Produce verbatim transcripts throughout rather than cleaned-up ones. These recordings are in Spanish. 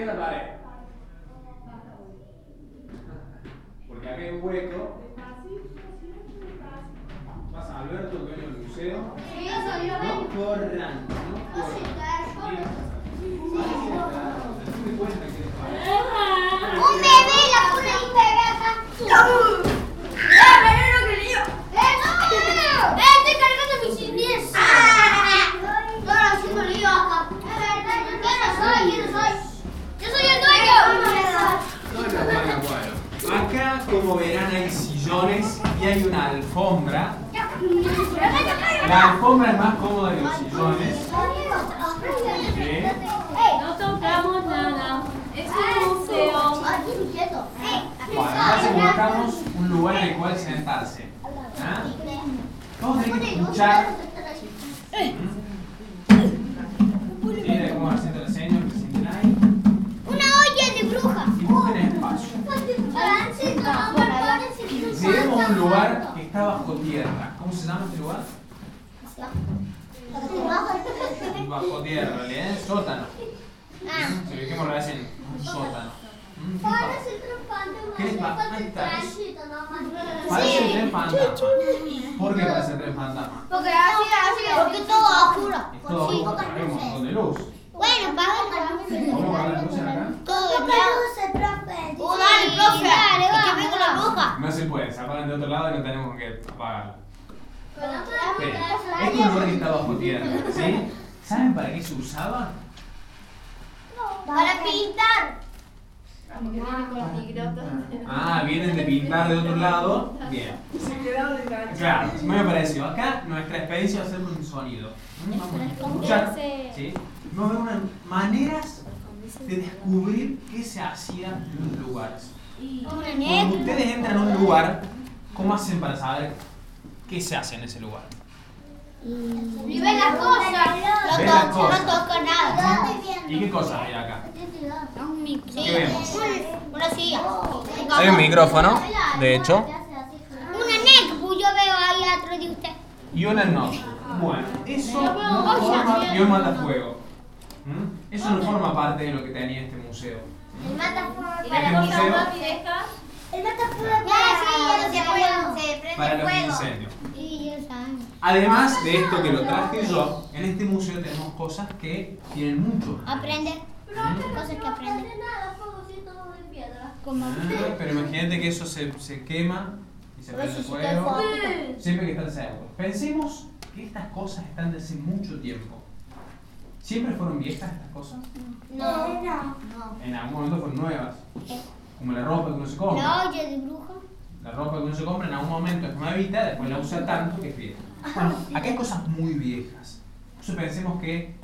es la pared? Porque acá hay un hueco. Vas a Alberto, dueño del museo. No corran, no corran. Un bebé, la pone un bebé acá. ¡Eh, veneno que lío! ¡Eh, no! ¡Eh, estoy cargando mis sinies! Estoy haciendo lío acá. Yo no soy, yo no soy. Yo soy el dueño. Bueno, bueno, bueno. Acá, como verán, hay sillones y hay una alfombra. La alfombra es más cómoda que los sillones. ¿Sí? No tocamos nada. Es un museo. Bueno, entonces buscamos un lugar en el cual sentarse. ¿Ah? Vamos a tener que escuchar. Mira cómo va haciendo el señor que se sienten ahí. Una olla de bruja. Y busquen espacio. Lleguemos a un lugar que está bajo tierra. ¿Cómo se llama este lugar? Bajo tierra, en realidad es sótano. Se ve que me lo hacen un sótano. ¿Qué les pasa? Ahí está. Parece el tren fantasma. ¿Por qué parece el tren fantasma? Porque así, así, porque todo oscuro. Es todo oscuro, hay un montón de luz. Bueno, pagan. ¿Cómo van las luces acá? Todo de luces, profe. Oh, dale, profe. Dale, va. Que venga la bruja. No se puede, se apagan de otro lado y no tenemos que apagarlo. Este es un lugar que está bajo tierra, ¿sí? ¿Saben para qué se usaba? Para pintar. Ah, vienen de pintar de otro lado. Bien. Claro, me pareció. Acá nuestra experiencia va a ser con un sonido. Vamos a escuchar. ¿Sí? Vamos a ver unas maneras de descubrir qué se hacía en los lugares. Cuando ustedes entran a un lugar, ¿cómo hacen para saber qué se hace en ese lugar? Y ven las cosas. Ven las No cosas. toco nada. ¿Y qué cosas hay acá? Un micro. ¿Qué vemos? Una silla. Hay un micrófono, de hecho. Una neck, pues yo veo ahí atrás de usted. Y una no. Bueno, eso no forma, y un matafuego. ¿Mm? Eso no forma parte de lo que tenía este museo. El matafuego Este museo El matafuego para sí, ya se prende para los fuego. incendios. Y yo saben. Además de esto que lo traje yo, en este museo tenemos cosas que tienen mucho. Aprender. Cosas que aprender. Como Ah, pero imagínate que eso se, se quema y se prende fuego. Siempre hay que estar seguro. Pensemos que estas cosas están de hace mucho tiempo. ¿Siempre fueron viejas estas cosas? No, no. En algún momento fueron nuevas. Como la ropa que uno se compra. La olla de bruja. La ropa que uno se compra en algún momento es nuevita, después la usa tanto que es vieja. Bueno, acá hay cosas muy viejas. Entonces pensemos que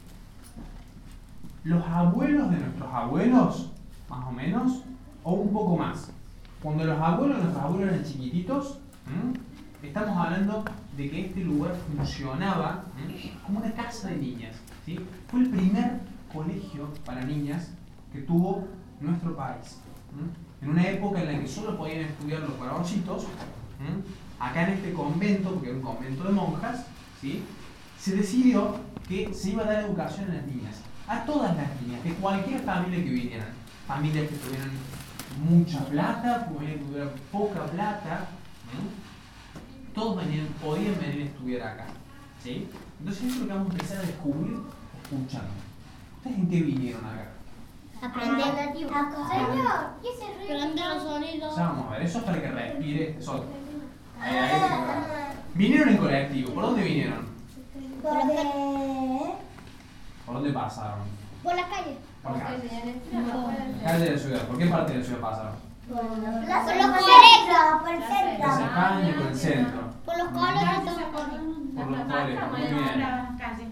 los abuelos de nuestros abuelos, más o menos, o un poco más, cuando los abuelos de nuestros abuelos eran chiquititos, ¿m? estamos hablando de que este lugar funcionaba ¿m? como una casa de niñas. ¿Sí? Fue el primer colegio para niñas que tuvo nuestro país. ¿M? En una época en la que solo podían estudiar los varoncitos, ¿m? acá en este convento, porque era un convento de monjas, ¿sí? se decidió que se iba a dar educación a las niñas, a todas las niñas, de cualquier familia que vinieran, familias que tuvieran mucha plata, familias que tuvieran poca plata, ¿sí? todos venían, podían venir a estudiar acá. ¿Sí? Entonces eso es lo que vamos a empezar a descubrir escuchando. ¿Ustedes en qué vinieron acá? Aprender. Señor, ¿qué se ríe? Aprender los sonidos. Ya vamos a ver, eso es para que respire este sol. Ahí, ahí, ahí. Vinieron en colectivo, ¿por dónde vinieron? Por la calle. ¿Por dónde pasaron? Por la calle. Por acá. La calle de la ciudad, ¿por qué parte de la ciudad pasaron? Por los colegios. Por el centro. Plaza España, por el centro. Por los colegios. Por los colegios, muy bien.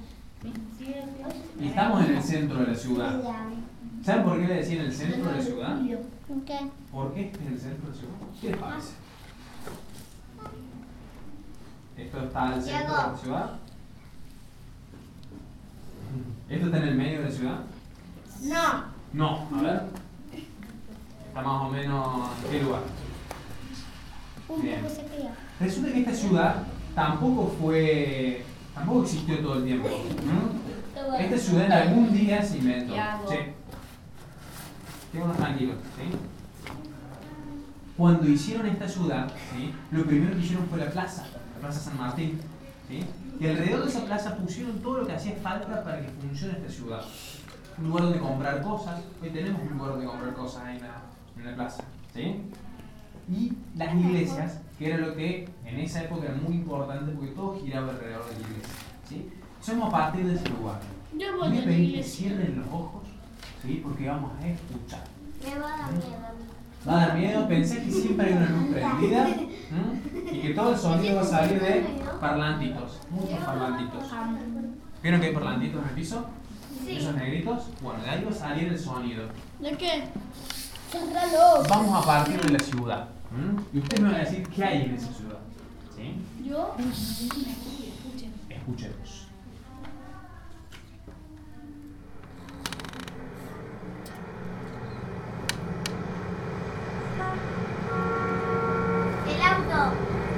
Y estamos en el centro de la ciudad. ¿Saben por qué le decían el centro de la ciudad? ¿Por qué? ¿Por qué este es el centro de la ciudad? ¿Qué les parece? Esto está al centro de la ciudad. ¿Esto está en el medio de la ciudad? No. No, a ver. Está más o menos en qué lugar. Un Bien. poco se cría. Resulta que esta ciudad tampoco fue, tampoco existió todo el tiempo. ¿Mm? Esta ciudad en algún día se inventó. Sí. quedémonos tranquilos, ¿sí? Cuando hicieron esta ciudad, ¿sí? Lo primero que hicieron fue la plaza, la Plaza San Martín, ¿sí? Y alrededor de esa plaza pusieron todo lo que hacía falta para que funcione esta ciudad. Un lugar donde comprar cosas, hoy tenemos un lugar donde comprar cosas ahí en la, en la plaza, ¿sí? Y las iglesias, que era lo que en esa época era muy importante porque todo giraba alrededor de la iglesia, ¿sí? Somos a partir de ese lugar. Yo Voy a pedir que cierren los ojos, ¿sí? Porque vamos a escuchar. Me va a dar miedo. Va a dar miedo, pensé que siempre hay una luz prendida, ¿m? Y que todo el sonido va a salir de parlantitos, muchos parlantitos. ¿Vieron que hay parlantitos en el piso? Sí. Esos negritos, bueno, de ahí va a salir el sonido. ¿De qué? Cérralo. Vamos a partir de la ciudad, ¿m? Y ustedes me van a decir qué hay en esa ciudad, ¿sí? Yo. Escuchemos. El auto.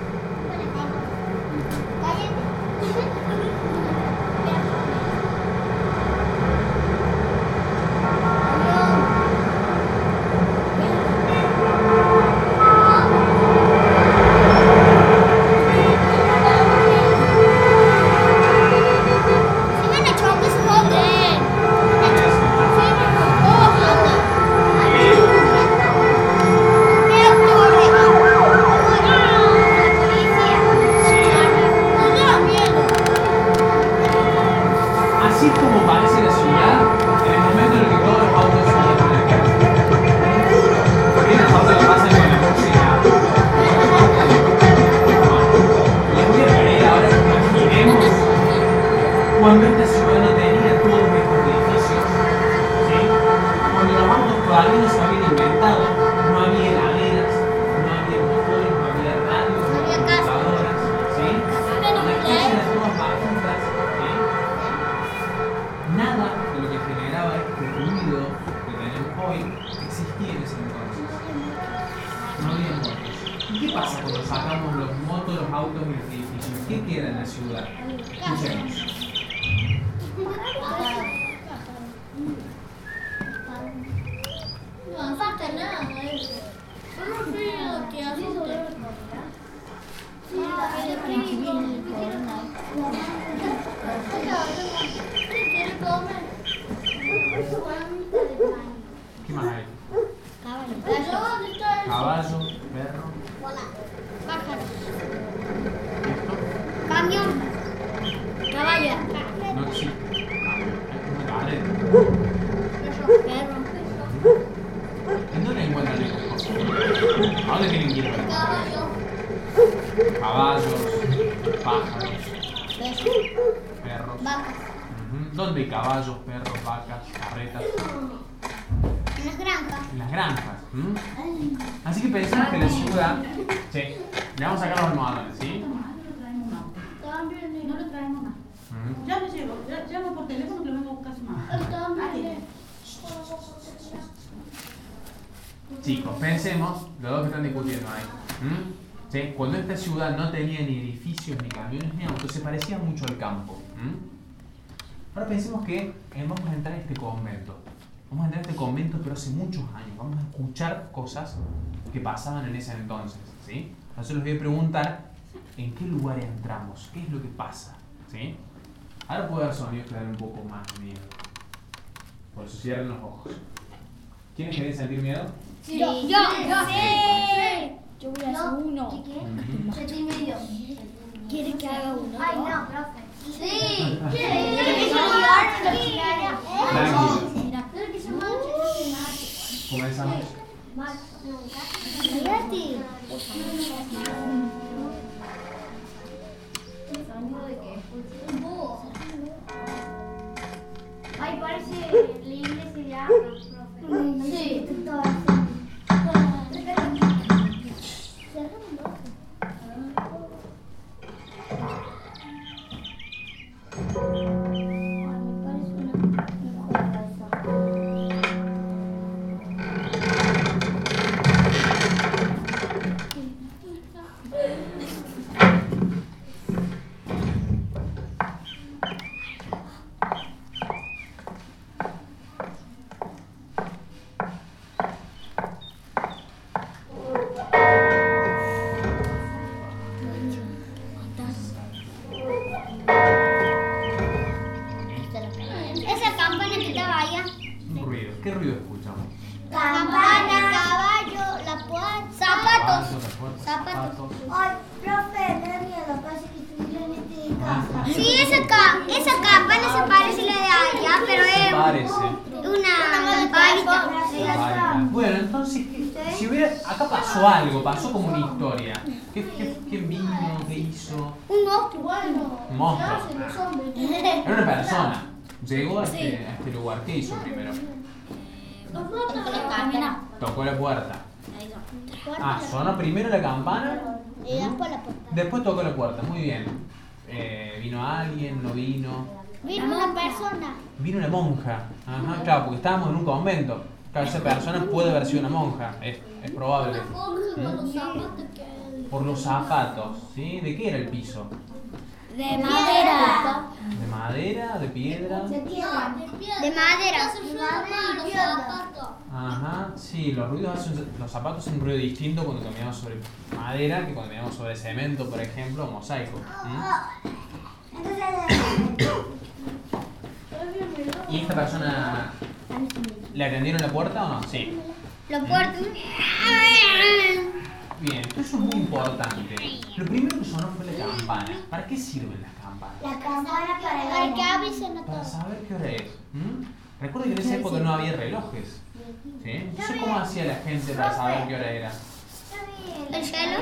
Así como parece la ciudad, en el momento en el que todos los autos se llevan a la casa. ¿Por qué los autos lo pasan con la música? Les voy a pedir ahora que imaginemos cuando esta ciudad no tenía todos estos edificios, ¿sí? Cuando los autos todavía no se habían inventado, no había heladeras, no había motores, no había radios, no había computadoras, ¿sí? Las calles eran todas bajitas, ¿sí? Nada de lo que generaba este ruido que tenemos hoy existía en ese entonces. No había motos. ¿Y qué pasa cuando sacamos los motos, los autos y los edificios? ¿Qué queda en la ciudad? Escuchemos. No asusta nada eso. Solo ruido que asusta. ¿Qué quiere comer? ¿Qué más hay? ¿Dónde está eso? Caballo, perro, Pájaro. esto. Camión. Caballo. No existe. Hay una carreta. Perro. ¿En dónde encuentran estas cosas? ¿A dónde tienen que ir? Caballo. Caballos, pájaros, perros. Vacas. Ujú. ¿Dónde hay caballos, perros, vacas, carretas? En las granjas. En las granjas. ¿M? Así que pensemos que la ciudad. Sí, le vamos a sacar los almohadones, ¿sí? No lo traemos más. Ujú. Ya le llevo, ya- llamo por teléfono que lo vengo a buscar su mamá. Chicos, pensemos, los dos que están discutiendo ahí. ¿M? ¿Sí? Cuando esta ciudad no tenía ni edificios, ni camiones, ni autos, se parecía mucho al campo. ¿M? Ahora pensemos que eh, vamos a entrar a este convento. Vamos a entrar a este convento, pero hace muchos años. Vamos a escuchar cosas que pasaban en ese entonces. ¿Sí? Entonces les voy a preguntar en qué lugar entramos, qué es lo que pasa. ¿Sí? Ahora puedo dar sonidos que dan un poco más de miedo. Por eso cierren los ojos. ¿Quiénes quieren sentir miedo? Sí. Yo. Yo. Sí. Yo voy a hacer uno. ¿Qué qué? Ujú. Siete y medio. ¿Quiere que haga uno? Ay, no, profe. Sí. ¿Qué? ¿Quiere que yo ayudar? Tranquilo. Mira. ¿Quiere que yo mate? Comenzamos. Cállate. Ay, parece la iglesia de agua, profe. Sí. ¿Qué ruido escuchamos? Campana, caballo, la puerta. Zapatos. Zapatos, la puerta, Zapatos. Ay, profe, me da miedo, parece que estuviera en este casa. Sí, esa, ca esa campana se parece a la de allá, pero Se es parece. una campanita. Válida. Bueno, entonces, ¿qué- si hubiera, acá pasó algo, pasó como una historia. ¿Qué, qué, qué vino? ¿Qué hizo? Un monstruo. Un monstruo. Era una persona. Llegó a este, a este lugar. ¿Qué hizo primero? Tocó la puerta. Ah, sonó primero la campana. Y después la puerta. Después tocó la puerta. Muy bien. Eh, ¿Vino alguien? ¿No vino? Vino una persona. Vino una monja. Ajá, claro, porque estábamos en un convento. Claro, esa persona puede haber sido una monja. Es, es probable. ¿Mm? Por los zapatos, ¿sí? ¿De qué era el piso? De madera. ¿De madera? ¿De piedra? De tierra. De madera. Ajá, sí, los ruidos hacen, los zapatos hacen un ruido distinto cuando caminamos sobre madera que cuando caminamos sobre cemento, por ejemplo, o mosaico. ¿Mm? Entonces, ¿Y esta persona le atendieron la puerta o no? Sí. Los puertos. Bien, esto es muy importante. Lo primero que sonó fue la campana. ¿Para qué sirven las campanas? la campana para Para la que avisen a Para todos. saber qué hora es. ¿Mm? Recuerda que en esa época no había relojes. ¿Sí? Entonces, ¿cómo hacía la gente para saber qué hora era? ¿El cielo?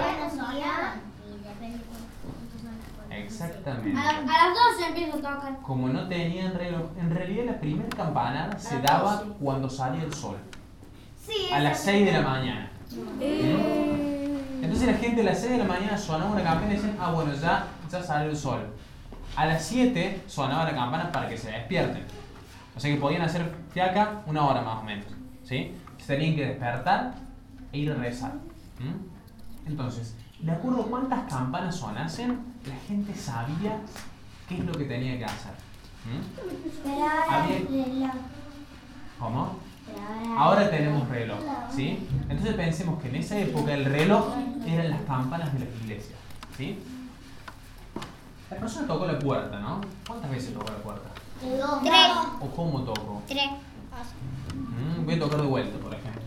Exactamente. A las doce empieza a tocar. Como no tenían reloj, en realidad la primera campanada se daba cuando salía el sol. Sí, A las seis de la mañana. ¿Mm? Entonces la gente a las seis de la mañana sonaba una campana y decían, ah bueno, ya, ya salió el sol. A las siete sonaba la campana para que se despierten. O sea que podían hacer fiaca una hora más o menos. ¿Sí? Se tenían que despertar e ir a rezar. ¿Mm? Entonces, de acuerdo a cuántas campanas sonasen, la gente sabía qué es lo que tenía que hacer. ¿Mm? Pero ahora Había- el reloj. ¿Cómo? Pero Ahora tenemos reloj, ¿sí? Entonces pensemos que en esa época el reloj eran las campanas de las iglesias, ¿sí? La persona tocó la puerta, ¿no? ¿Cuántas veces tocó la puerta? Tres. ¿O cómo tocó? Tres. Mm, voy a tocar de vuelta, por ejemplo.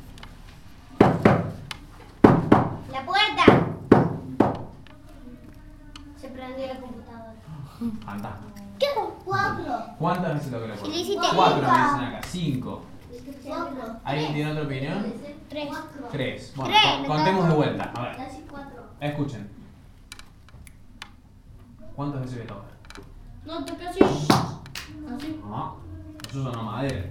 La puerta. Se prendió la computadora. Fantástico. ¿Qué? Cuatro. ¿Cuántas veces tocó la puerta? Felicite. Cuatro me dicen acá. Cinco. Cuatro. ¿Alguien tiene otra opinión? Tres. Tres. Bueno, Tres, con- me contemos toca. de vuelta. A ver, Casi cuatro. escuchen. ¿Cuántas veces voy a tocar? No, toca así. Así. No, eso es una madera.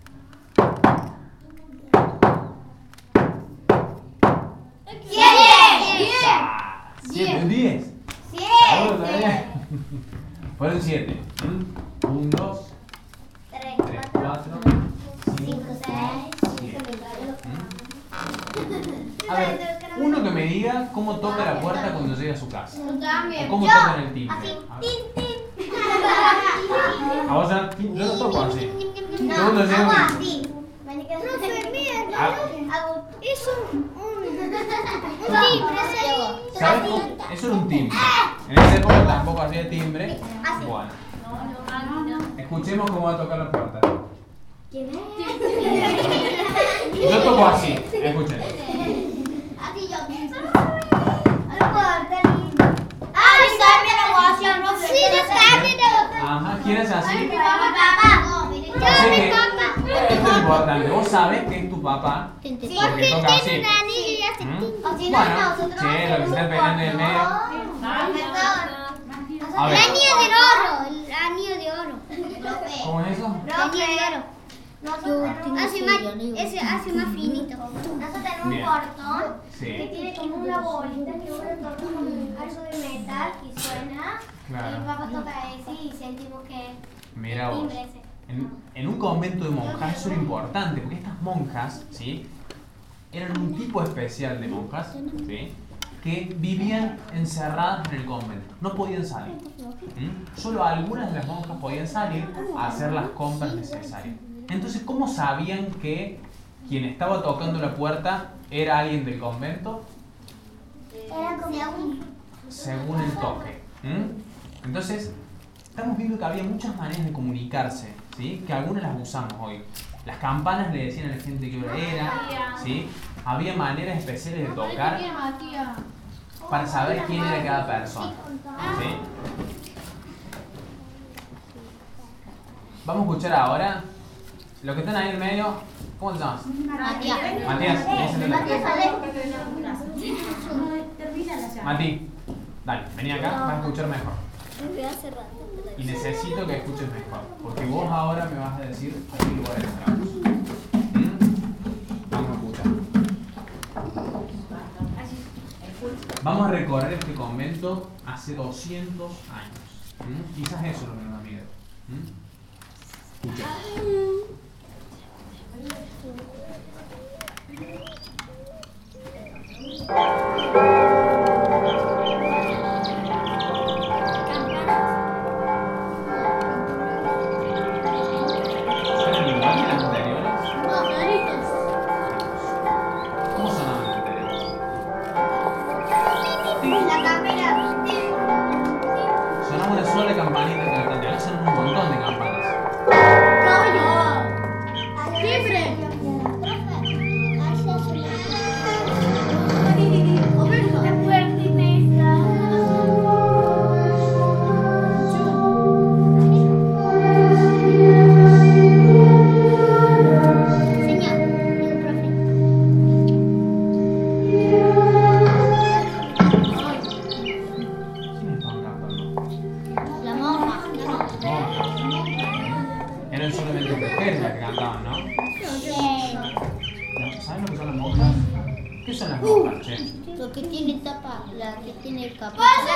Siete. Ah, ¿Siete? ¿Diez? Seguro todavía. Fueron siete. ¿Mm? Un, dos, Tres, tres, cuatro, cuatro, cinco, cinco, seis, siete. siete. ¿Mm? A ver, uno que me diga cómo toca la puerta cuando llega a su casa. Yo O también. cómo Yo. tocan el timbre. Así. A ver. Tin, tin. A vos ya, yo lo toco así. No, Yo cuando llego- hago así. Profe, mira, Ah. hago es un, un, un timbre, ¿sí? ¿Sabes cómo? Eso era un timbre. En esa época tampoco hacía timbre. Así. Bueno, escuchemos cómo va a tocar la puerta. ¿Quién es? Yo toco así, escuchen. Así yo. No puedo tener. ¡Ay, cambia la guación, profe! Sí, no cambia la Ajá, ¿quién es así? Mi papá. Así Yo, mi que, papá. esto es importante. Vos sabés que es tu papá. Porque Porque toca así. tiene un anillo y hace ¿Mm? tin. O si no, Bueno, nosotros sí, lo que se está peleando en el medio. A El ver, anillo de oro, el anillo de oro. ¿cómo es eso? El anillo de oro. Nosotros tenemos Hace más, ese hace más finito. nosotros tenemos un Bien. portón que Sí, tiene como una bolita que uno toca con algo de metal y suena. Y mi claro. papá toca ese y sentimos que Mira vos. timbre ese. En, en un convento de monjas eso era importante, porque estas monjas, ¿sí? Eran un tipo especial de monjas, ¿sí? Que vivían encerradas en el convento, no podían salir. ¿Mm? Solo algunas de las monjas podían salir a hacer las compras necesarias. Entonces, ¿cómo sabían que quien estaba tocando la puerta era alguien del convento? Era como Según el toque. ¿Mm? Entonces, estamos viendo que había muchas maneras de comunicarse, ¿sí? Que algunas las usamos hoy. Las campanas le decían a la gente qué hora era, ¿sí? Había maneras especiales de tocar para saber quién era cada persona, ¿sí? Vamos a escuchar ahora los que están ahí en medio. ¿Cómo te llamas? Matías. Matías, ese es Matías, el- Mati, dale, vení acá, vas a escuchar mejor. Y necesito que escuches mejor, porque vos ahora me vas a decir a qué lugar entramos. ¿Mm? Vamos a escuchar. Vamos a recorrer este convento hace doscientos años. ¿Mm? Quizás eso es lo que nos da miedo. ¿Mm? Escuchemos. ¿Suenan igual que las anteriores? ¿Cómo sonaban las anteriores? La cámara. Sonaba una sola campanita que la anterior, son un montón de campanas. ¿Quiénes estaban cantando? La monja. Eran solamente mujeres las que cantaban, ¿no? ¿Saben lo que son las monjas? ¿Qué son las monjas, che? Lo que tiene tapa, la que tiene capa.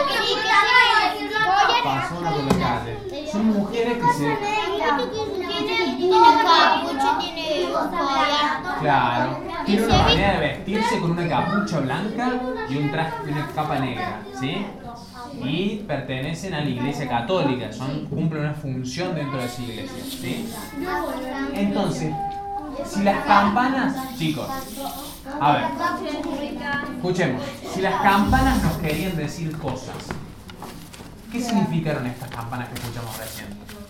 Pasó por la calle. Son mujeres que se... Tiene capucha, tiene collar. Claro. Tienen una manera de vestirse con una capucha blanca y un traje y una capa negra, ¿sí? Y pertenecen a la iglesia católica, son, cumplen una función dentro de esa iglesia, ¿sí? Entonces, si las campanas, chicos, a ver, escuchemos, si las campanas nos querían decir cosas, ¿qué significaron estas campanas que escuchamos recién?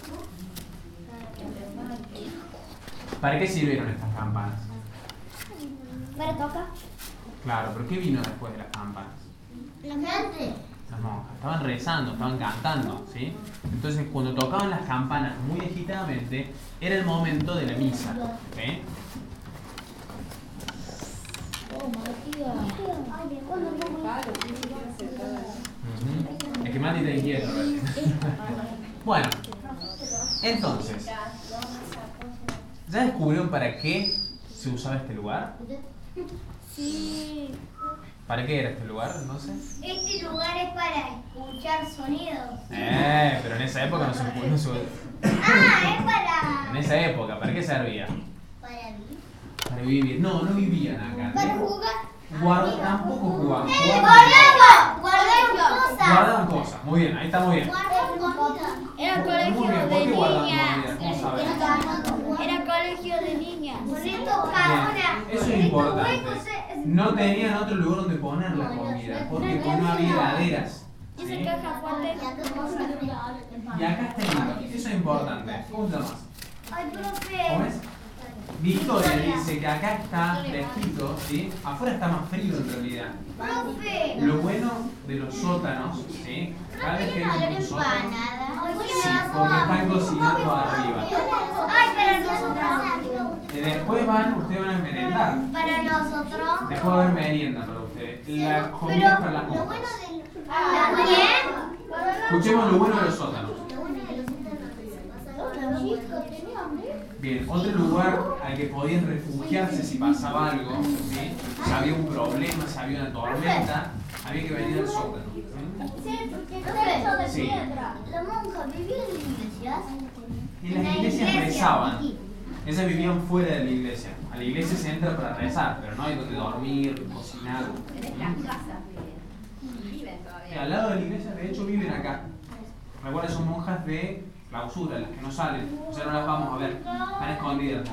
¿Para qué sirvieron estas campanas? Para tocar. Claro, pero ¿qué vino después de las campanas? La gente. Las monjas estaban rezando, estaban cantando, ¿sí? Entonces, cuando tocaban las campanas muy agitadamente, era el momento de la misa, ¿sí? Ujú. Es que Mati te inquieto, ¿verdad? Bueno, entonces, ¿ya descubrieron para qué se usaba este lugar? Sí. ¿Para qué era este lugar, entonces? Este lugar es para escuchar sonidos. Eh, pero en esa época no se no se- Ah, es para. En esa época, ¿para qué servía? Para vivir. Para vivir. No, no vivían acá. Para jugar. Guarda, tampoco jugaban. Guardamos. Guardamos cosas. Guardaban cosas. Muy bien, ahí está muy bien. Guardamos comida. Era Muy colegio bien, ¿por de qué guardaban niñas. comida? ¿Cómo saben? Era colegio de niñas. Bien, eso es importante. No tenían otro lugar donde poner la comida, porque pues no había heladeras. Esa ¿Sí? caja fuerte. Y acá está el libro. Eso es importante. ¿Cómo te llamas? Ay, profe. ¿Cómo es? Victoria dice que acá está fresquito, ¿sí? Afuera está más frío en realidad. Profe. Lo bueno de los sótanos, ¿sí? Cada vez que hay un sótano, sí, porque están cocinando arriba. Ay, para nosotros. Y después van, ustedes van a merendar. Para nosotros. Después va a haber merienda para ustedes. La comida es para las monjas. ¿También? Escuchemos lo bueno de los sótanos. Bien, otro lugar al que podían refugiarse si pasaba algo, ¿sí? Si había un problema, si había una tormenta, había que venir al sótano. ¿Sí? Sí. ¿La monja vivía en iglesias? En las iglesias rezaban. Esas vivían fuera de la iglesia. A la iglesia se entra para rezar, pero no hay donde dormir, cocinar. Y al lado de la iglesia, de hecho, viven acá. Recuerda, son monjas de clausura, las que no salen. O sea, no las vamos a ver. Están escondidas.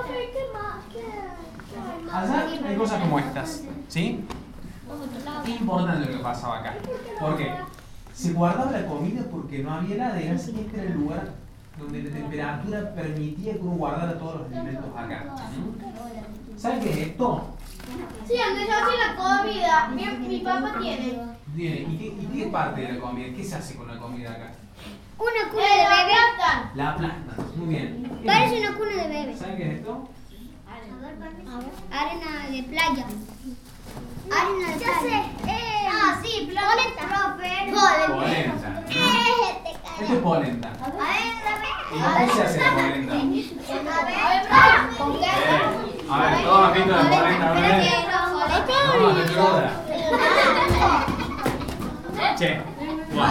Allá hay cosas como estas. ¿Sí? Es importante lo que pasaba acá. ¿Por qué? Se guardaba la comida porque no había heladeras y este era el lugar donde la temperatura permitía que uno guardara todos los alimentos acá. ¿Mm? ¿Saben qué es esto? Sí, donde se hace la comida. Mi, mi papá tiene. Tiene. ¿Y qué, ¿Y qué parte de la comida? ¿Qué se hace con la comida acá? Una cuna Eh, de la bebé. aplastan. La aplastan. Muy bien. ¿Qué Parece es? una cuna de bebé. ¿Saben qué es esto? Arena de playa. Arena de Ya playa. sé. Eh, Ah, sí, polenta. Polenta. Esto es polenta. A ver, ¿Y con qué se hace la polenta? a ver, con queso. Eh, a ver, toma pito de polenta, a ver. No, no cruda. Che, guau.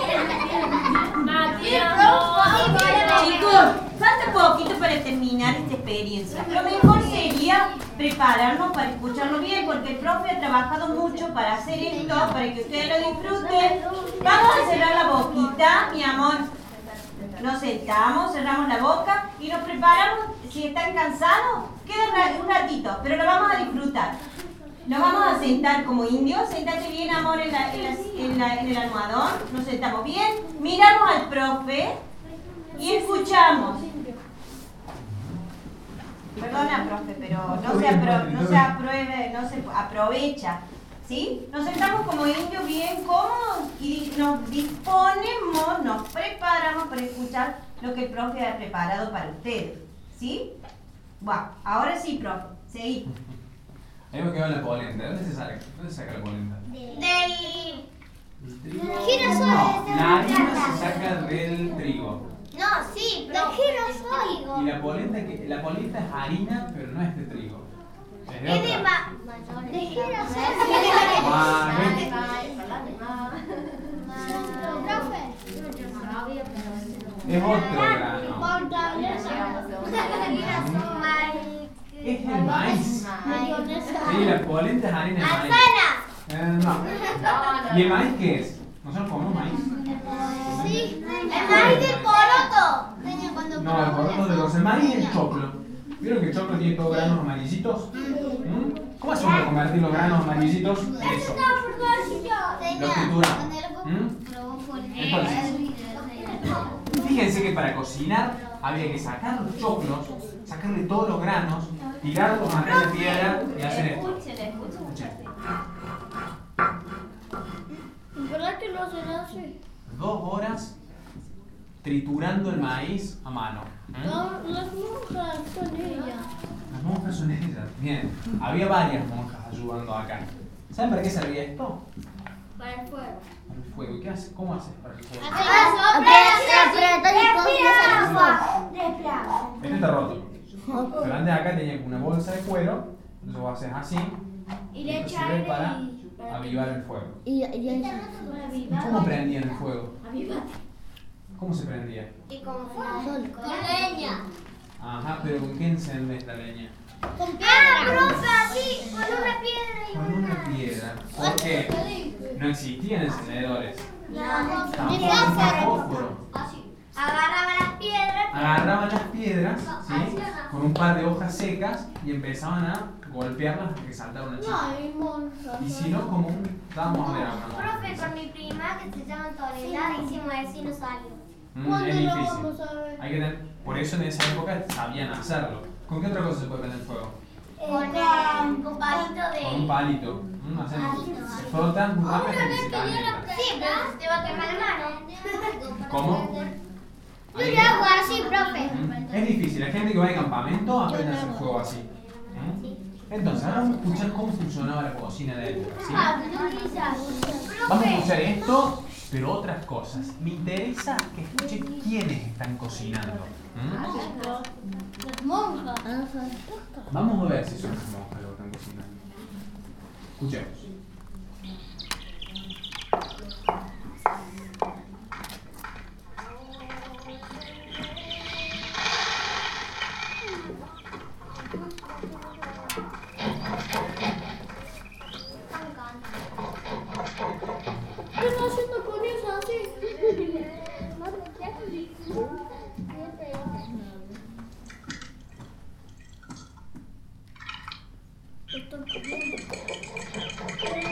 Chicos, falta poquito para terminar esta experiencia. Lo mejor sería prepararnos para escucharlo bien, porque el profe ha trabajado mucho para hacer esto, para que ustedes lo disfruten. Vamos a cerrar la boquita, mi amor. Nos sentamos, cerramos la boca y nos preparamos. Si están cansados, queda un ratito, pero lo vamos a disfrutar. Nos vamos a sentar como indios. Sentate bien, amor, en, la, en, la, en, la, en el almohadón. Nos sentamos bien, miramos al profe y escuchamos. Perdona, profe, pero no se, apro no se apruebe, no se aprovecha. ¿Sí? Nos sentamos como indios bien cómodos y nos disponemos, nos preparamos para escuchar lo que el profe ha preparado para ustedes. ¿Sí? Bueno, ahora sí, profe. Seguí. Ahí me quedó la polenta. ¿De dónde se saca? ¿Dónde se saca la polenta? Del... ¿Del trigo? girasol. No, la harina se saca del trigo. No, sí, De pero... girasol. Y la polenta, que, la polenta es harina, pero no es de trigo. Es de Es de otra. ma... De girasol. Ah, ¿ves? Es otro grano. Es el maíz. Sí, la polenta es harina de maíz. Manzana. Eh, no. ¿Y el maíz qué es? ¿Nosotros comemos maíz? Sí, el maíz del poroto. No, el poroto de los... El maíz es el choclo. ¿Vieron que el choclo tiene todos granos amarillitos? ¿Mm? ¿Cómo hacemos para convertir los granos amarillitos en eso? Lo trituramos. ¿Mm? Entonces, fíjense que para cocinar había que sacar los choclos, sacarle todos los granos, tirarlos acá en la piedra y hacer esto. Escuchen. ¿Verdad que lo hacen así? Dos horas triturando el maíz a mano. ¿Mm? Las monjas son ellas. Las monjas son ellas. Bien, había varias monjas ayudando acá. ¿Saben para qué servía esto? Para el fuego. Para el fuego. ¿Y qué hace? ¿Cómo haces para el fuego? Este está roto. Pero antes acá tenía una bolsa de cuero, entonces vos haces así y esto sirve para avivar el fuego. Y, ¿Y cómo prendían el fuego? ¿Cómo se prendía? ¿Y con fuego? Con leña. Ajá, pero ¿con qué encendés la leña? Con piedra. Ah, profe, así, con una piedra y Con una piedra. ¿Por qué? No existían encendedores. No, Tampoco fósforo. agarraba las piedras. Agarraban las piedras, ¿sí? Con un par de hojas secas y empezaban a golpearlas hasta que saltara una chispa. hay monjas. Y si no, como un... Vamos a ver a una monja. Profe, con mi prima que se llama Antonella hicimos eso y no salió. Mm, ¿Cuándo es lo difícil. vamos a ver? Hay que tener, por eso en esa época sabían hacerlo. ¿Con qué otra cosa se puede prender fuego? Con el con palito de... Con un palito. Mm, hacen, se frotan muy rápido hasta que se calienta. Sí, pero se te va a quemar la mano. ¿Cómo? Yo lo hago así, profe. Mm, Es difícil. La gente que va de campamento aprende a hacer fuego así. ¿Mm? Entonces, ahora vamos a escuchar cómo funcionaba la cocina de la época, ¿sí? Vamos a escuchar esto, pero otras cosas. Me interesa que escuchen quiénes están cocinando. ¿Mm? Las monjas. Vamos a ver si son las monjas lo que están cocinando. Escuchemos. ¿Qué estás haciendo con eso así? Están comiendo.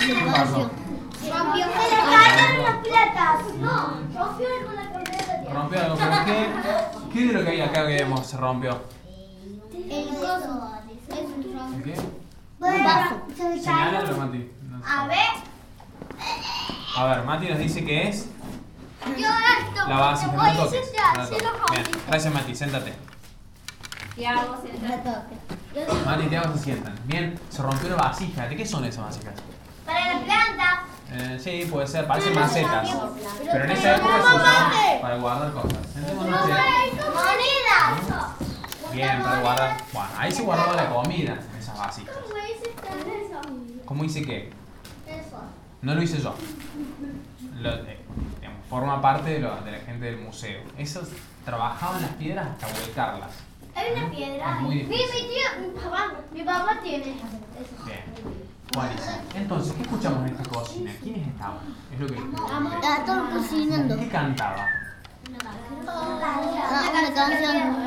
¿Qué pasó? Rompió. Se le cayeron las platas. No, rompió con la correa. ¿Rompió algo? ¿Pero qué? ¿Qué de lo que hay acá que vemos se rompió? El coso. ¿El qué? Bueno, se le Señálalo, cayeron. Mati. No sé. A ver. A ver, Mati nos dice que es Yo esto. la base. Te No voy a toques. enseñar. No Si toques. lo Bien, rompí. gracias Mati, siéntate. ¿Qué hago? Siéntate. Mati y Tiago se sientan. Bien, se rompió una vasija. ¿De qué son esas vasijas? Para la planta. Eh, sí, puede ser, parecen macetas. Pero en esa Pero época se ¿cómo usaban hace? para guardar cosas. Sentémonos. Monedas. Bien, para guardar. Bueno, ahí se guardaba la comida en esas vasijas. ¿Cómo hice qué? Eso. No lo hice yo. Lo, eh, digamos, forma parte de, lo- de la gente del museo. Esos trabajaban las piedras hasta volcarlas. Hay una piedra. Es muy Mi, mi difícil. tío, mi papá, mi papá tiene eso. Bien. Buenísimo. Entonces, ¿qué escuchamos en esta cocina? ¿Quiénes estaban? Es lo que Estamos cocinando. ¿Qué cantaba? Ah, una canción.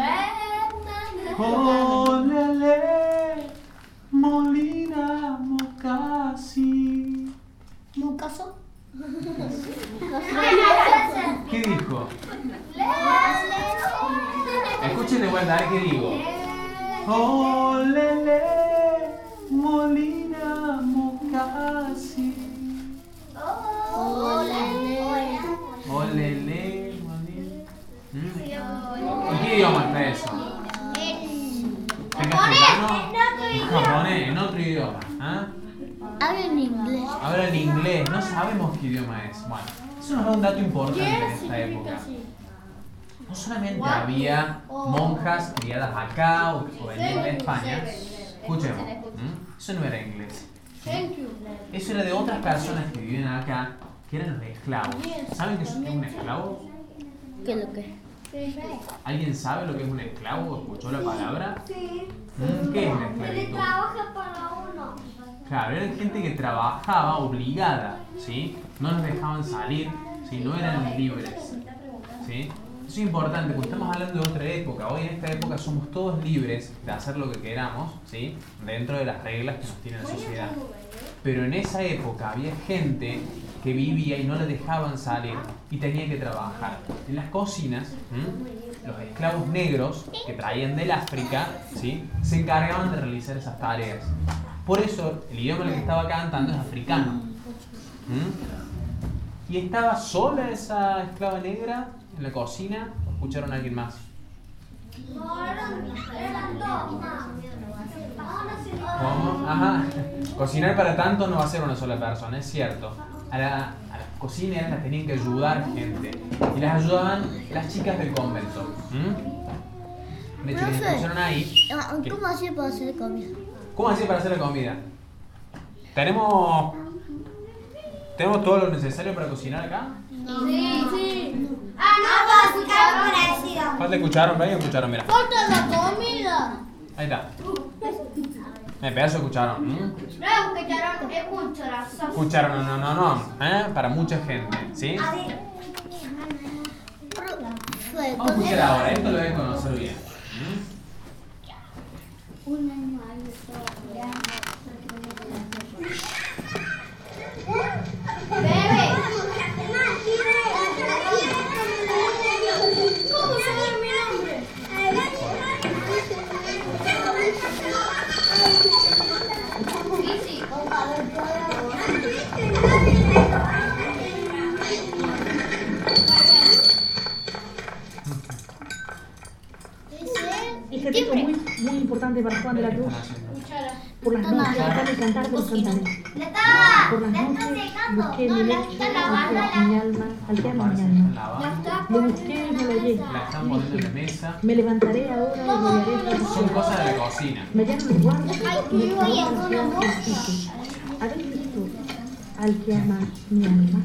Olele, Molina, Mocasi. ¿Mucaso? ¿Qué dijo? Escuchen de vuelta, a ver qué digo. Olele, Molina, Mocasi. Olele, Molina. ¿Mm? ¿En qué idioma está eso? ¿En castellano? ¿En japonés? ¿En otro idioma? ¿Ah? Habla en inglés. Habla en inglés, no sabemos qué idioma es. Bueno, eso nos da un dato importante en esta época. No solamente había monjas criadas acá o que venían de España, escuchemos, ¿m? Eso no era inglés. Eso era de otras personas que vivían acá, que eran los esclavos. ¿Saben qué es un esclavo? ¿Qué es lo que? ¿Alguien sabe lo que es un esclavo? ¿Escuchó la palabra? ¿Mm? ¿Qué es la esclavitud? Trabaja para uno. Claro, era gente que trabajaba obligada, ¿sí? No los dejaban salir, ¿sí? No eran libres, ¿sí? Eso es importante, porque estamos hablando de otra época. Hoy en esta época somos todos libres de hacer lo que queramos, ¿sí? Dentro de las reglas que nos tiene la sociedad. Pero en esa época había gente que vivía y no le dejaban salir y tenía que trabajar. En las cocinas, ¿m? Los esclavos negros que traían del África, ¿sí? Se encargaban de realizar esas tareas. Por eso el idioma en el que estaba cantando es africano. ¿Mm? ¿Y estaba sola esa esclava negra en la cocina? ¿O escucharon a alguien más? No, eran, eran dos. ¿Cómo? Ajá. Cocinar para tanto no va a ser una sola persona, es cierto. A, la, a las cocineras las tenían que ayudar gente. Y las ayudaban las chicas del convento. ¿Mm? De hecho, les Profe. pusieron ahí. ¿Qué? ¿Cómo hacía para hacer comida? ¿Cómo hacía para hacer la comida? Tenemos. ¿Tenemos todo lo necesario para cocinar acá? Sí, sí. Ah, no, vas a escuchar parecido. Falta cucharón, ¿ven? Cucharón, mira. Falta la comida. Ahí está. Me pedazo de cucharón. ¿Mm? No es cucharón, es cucharazo. Cucharón, no, no, no. ¿Eh? Para mucha gente, ¿sí? Fue Vamos a escuchar ahora, esto lo deben conocer bien. ¿Mm? un año Bebe. ¿Cómo sabe mi nombre? Ese texto es muy, muy importante para Juan de la ¿Qué Cruz. están haciendo? Por las noches, tratar de cantar de los cantares. Le está, Por las le está noches secando. busqué No, mi la lecho, está lavando. al que mi alma, al que ama mi Parece que alma. están lavando. Lo busqué y no lo hallé. La están poniendo en la mesa. Me levantaré ahora y volaré por Son cosas de la cocina. Me llaman los guardias y me ponen a justicia. ¿Habéis visto al que ama mi alma?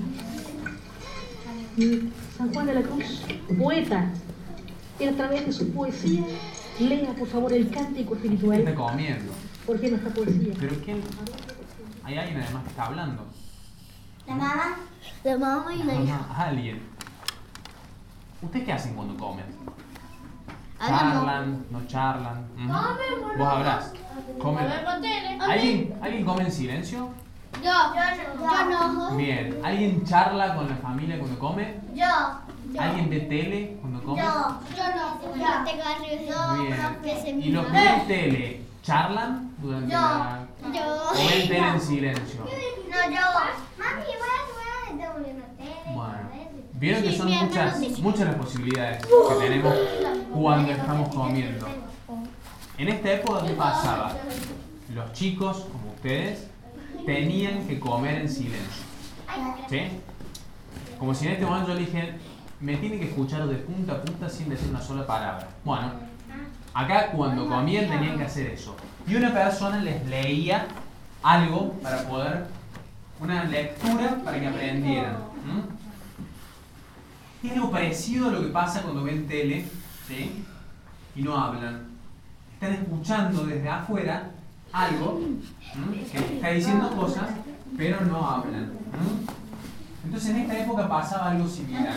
Y San Juan de la Cruz, poeta, y a través de su poesía, lea por favor el cántico ¿Qué espiritual. está comiendo? ¿Por qué nuestra poesía? ¿Pero quién? Hay alguien además que está hablando. La mamá. La mamá y la hija. Ajá, alguien. ¿Ustedes qué hacen cuando comen? Hablamos. ¿Charlan? ¿No charlan? Ujú. ¿Vos habrás? ¿Comen? ¿Alguien, ¿Alguien come en silencio? Yo, yo no. Yo no. Bien. ¿Alguien charla con la familia cuando come? Yo. ¿Alguien ve tele cuando come? Yo. Yo no. Yo tengo arriba. Bien. ¿Y los que ven tele charlan durante Yo. la... Yo. o ven tele en silencio? No, yo. Mami, voy a tomar de una tele. Bueno. Vieron que Sí, son mi hermano muchas, sí. muchas las posibilidades que tenemos cuando estamos comiendo. En esta época, ¿qué pasaba? Los chicos, como ustedes, tenían que comer en silencio. ¿Sí? Como si en este momento yo le dije, me tiene que escuchar de punta a punta sin decir una sola palabra. Bueno, acá cuando comían tenían que hacer eso. Y una persona les leía algo para poder, una lectura para que aprendieran. ¿Mm? Es algo parecido a lo que pasa cuando ven tele, ¿sí? Y no hablan. Están escuchando desde afuera algo, ¿m? que está diciendo cosas, pero no hablan. ¿M? Entonces en esta época pasaba algo similar.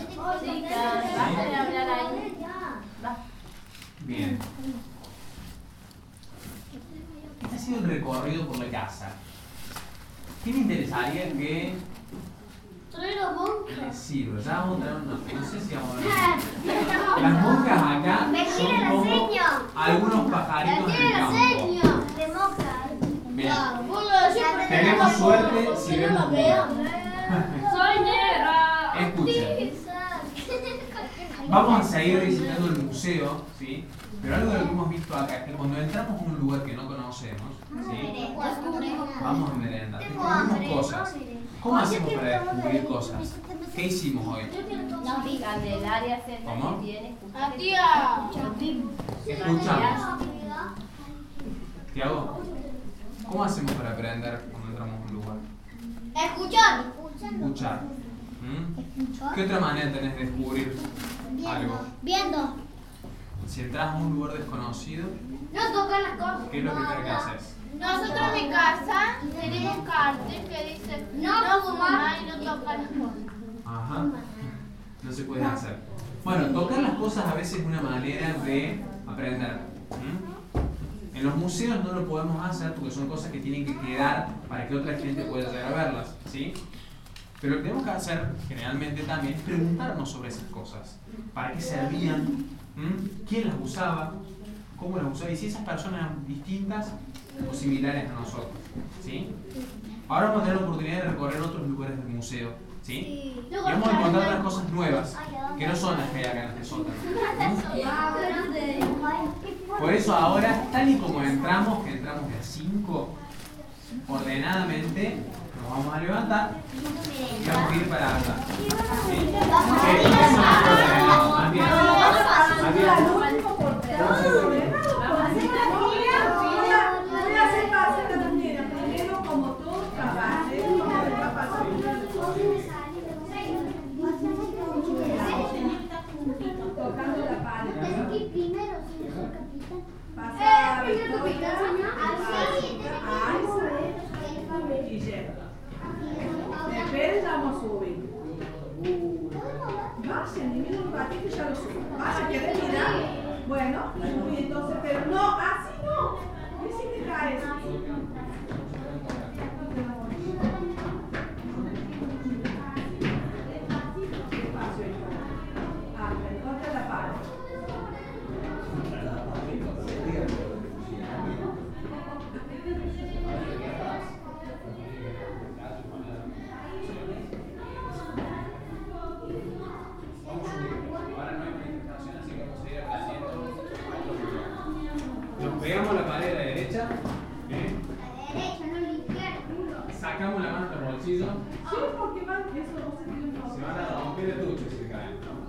Bien. Este ha sido el recorrido por la casa. ¿Qué me interesaría que les sirva? Ya vamos a traer una... No sé si vamos a ver. Las moscas acá son como algunos pajaritos del campo. Bien. Tenemos suerte si vemos bien. Soy negra. Escuchen. Vamos a seguir visitando el museo, ¿sí? Pero algo de lo que hemos visto acá es que cuando entramos a un lugar que no conocemos, ¿sí? Vamos a merendar, descubrimos cosas. ¿Cómo hacemos para descubrir cosas? ¿Qué hicimos hoy? Candelaria, ¿Cómo? Tía. Escuchamos. Tiago, ¿cómo hacemos para aprender cuando entramos a un lugar? Escuchar. Escuchar. ¿Mm? ¿Qué otra manera tenés de descubrir algo? Viendo. Si entras a un lugar desconocido, No tocar las cosas. ¿qué es lo primero que haces? Nosotros en mi casa tenemos cartel que dice no fumar y no tocar las cosas. Ajá. No se puede hacer. Bueno, tocar las cosas a veces es una manera de aprender. ¿Mm? En los museos no lo podemos hacer porque son cosas que tienen que quedar para que otra gente pueda llegar a verlas, ¿sí? Pero lo que tenemos que hacer generalmente también es preguntarnos sobre esas cosas. ¿Para qué servían? ¿Mm? ¿Quién las usaba? ¿Cómo las usaba? Y si esas personas eran distintas o similares a nosotros, ¿sí? Ahora vamos a tener la oportunidad de recorrer otros lugares del museo, ¿sí? Y vamos a encontrar otras cosas nuevas que no son las que hay acá en este sótano. ¿Mm? Por eso ahora, tal y como entramos, que entramos de a cinco, ordenadamente nos vamos a levantar y vamos a ir para allá. ¿Sí? Sí, más bien. Más bien. Después vamos a subir. Vaya, ni mira un ratito y ya lo subo. Vaya, ¿querés mirar? Bueno, subí entonces, pero no, así no. ¿Qué si te caes? Ah, entonces la pared. Nos pegamos a la pared de la derecha, ¿eh? A la derecha, no a la izquierda. Sacamos la mano del bolsillo, Sí, porque van, eso no se tiene. se van a romper el tucho si se caen.